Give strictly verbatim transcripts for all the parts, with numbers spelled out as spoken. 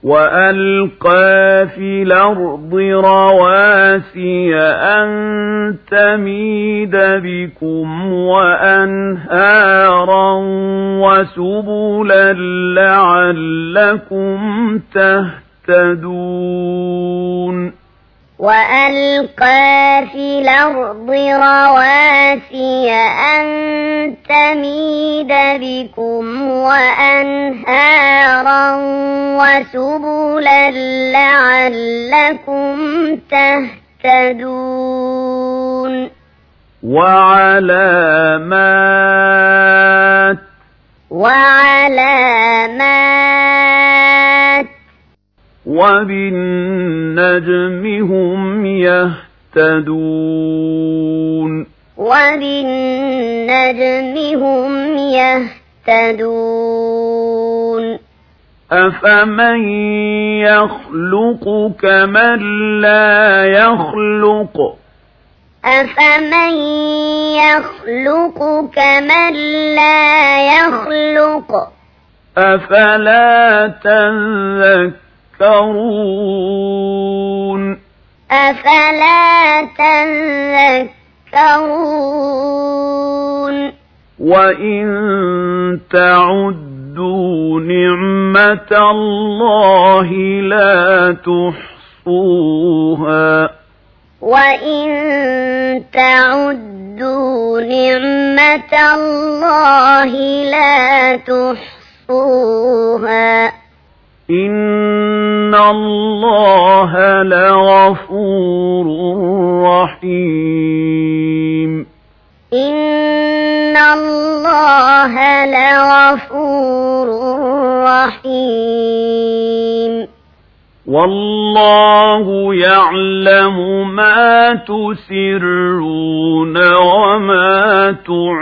وألقى في الأرض رواسي أن تميد بكم وأنهارا وسبلا لعلكم تهتدون وألقى في الأرض رواسي أن تميد بكم وأنهارا وسبلا لعلكم تهتدون وعلامات وعلامات وبالنجم هم يهتدون وبالنجم هم يهتدون أفمن يخلق كمن لا يخلق أفمن يخلق كمن لا يخلق أفلا تذكرون أفلا تذكرون وإن تعدوا نعمة الله لا تحصوها وإن تعدوا نعمة الله لا تحصوها إن الله لغفور رحيم إن الله لغفور رحيم والله يعلم ما تسرون وما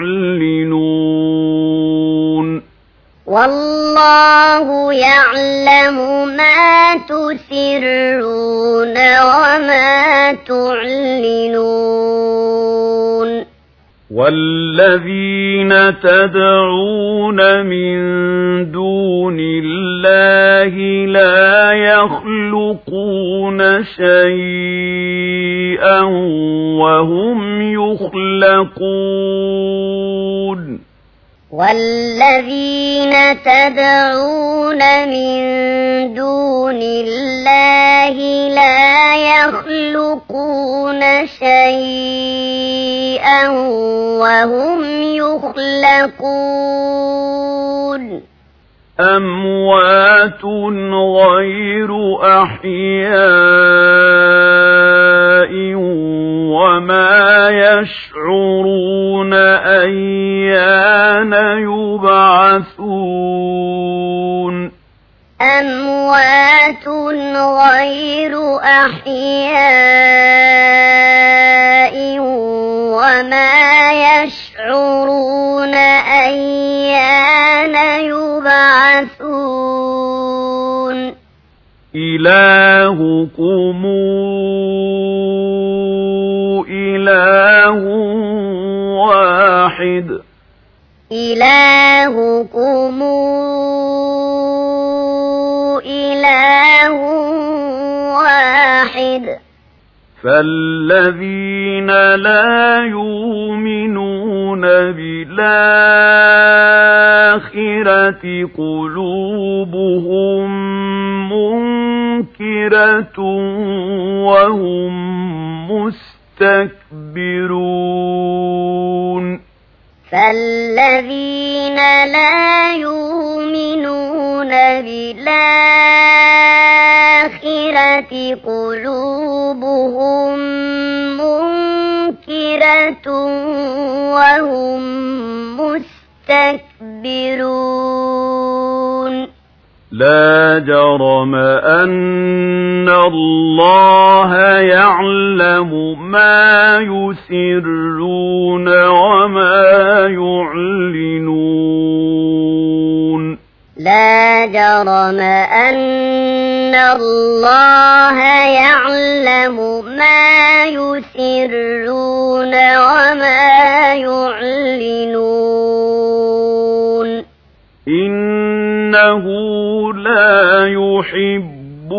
تعلنون والله يعلم ما تسرون وما تعلنون والذين تدعون من دون الله لا يخلقون شيئا وهم يخلقون والذين تدعون من دون الله لا يخلقون شيئا وهم يخلقون أموات غير أحياء وما يشعرون أيان يبعثون أموات غير أحياء وما يشعرون أيان يبعثون إلهكم إله واحد إلهكم إله واحد فالذين لا يؤمنون بالآخرة قلوبهم منكرة وهم مستكبرون فالذين لا يؤمنون بالآخرة قلوبهم منكرة وهم مستكبرون لا جرم أن الله يعلم ما يسرون وما يعلنون لا جرم أن الله يعلم ما يسرون وما يعلنون إن إنه لا يحب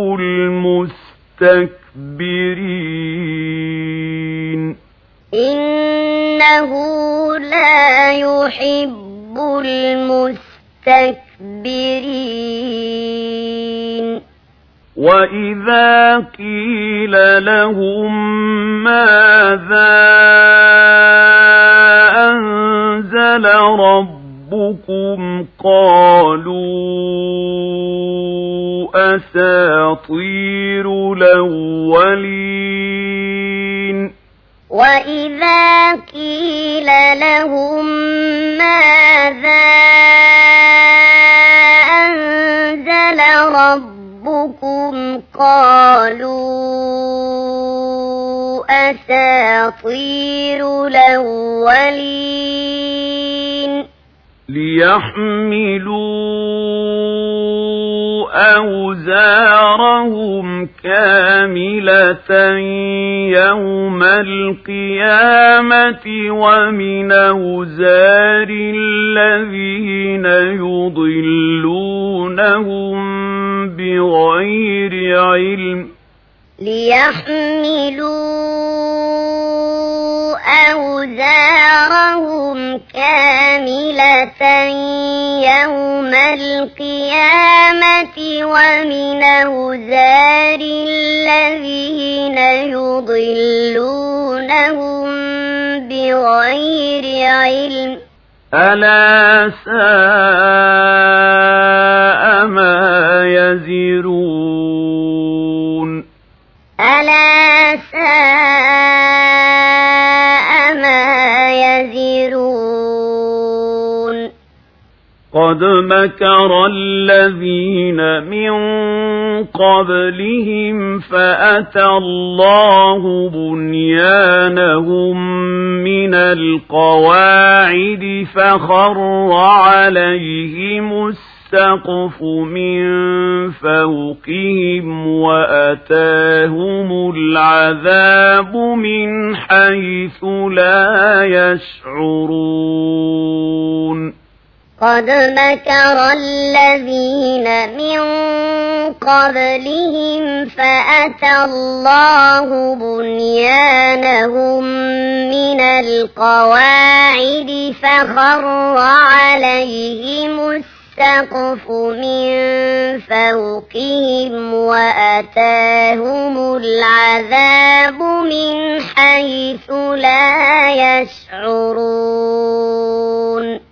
المستكبرين إنه لا يحب المستكبرين وإذا قيل لهم ماذا أنزل ربكم قالوا أساطير الأولين وإذا قيل لهم ماذا أنزل ربكم قالوا أساطير الأولين ليحملوا أوزارهم كاملة يوم القيامة ومن أوزار الذين يضلونهم بغير علم ليحملوا أوزارهم كاملة يوم القيامة ومن أوزار الذين يضلونهم بغير علم ألا ساء ما يزرون ألا ساء ما يزرون قد مكر الذين من قبلهم فأتى الله بنيانهم من القواعد فخر عليهم السقف من فوقهم وأتاهم العذاب من حيث لا يشعرون قد مكر الذين من قبلهم فأتى الله بنيانهم من القواعد فخر عليهم السقف من فوقهم وأتاهم العذاب من حيث لا يشعرون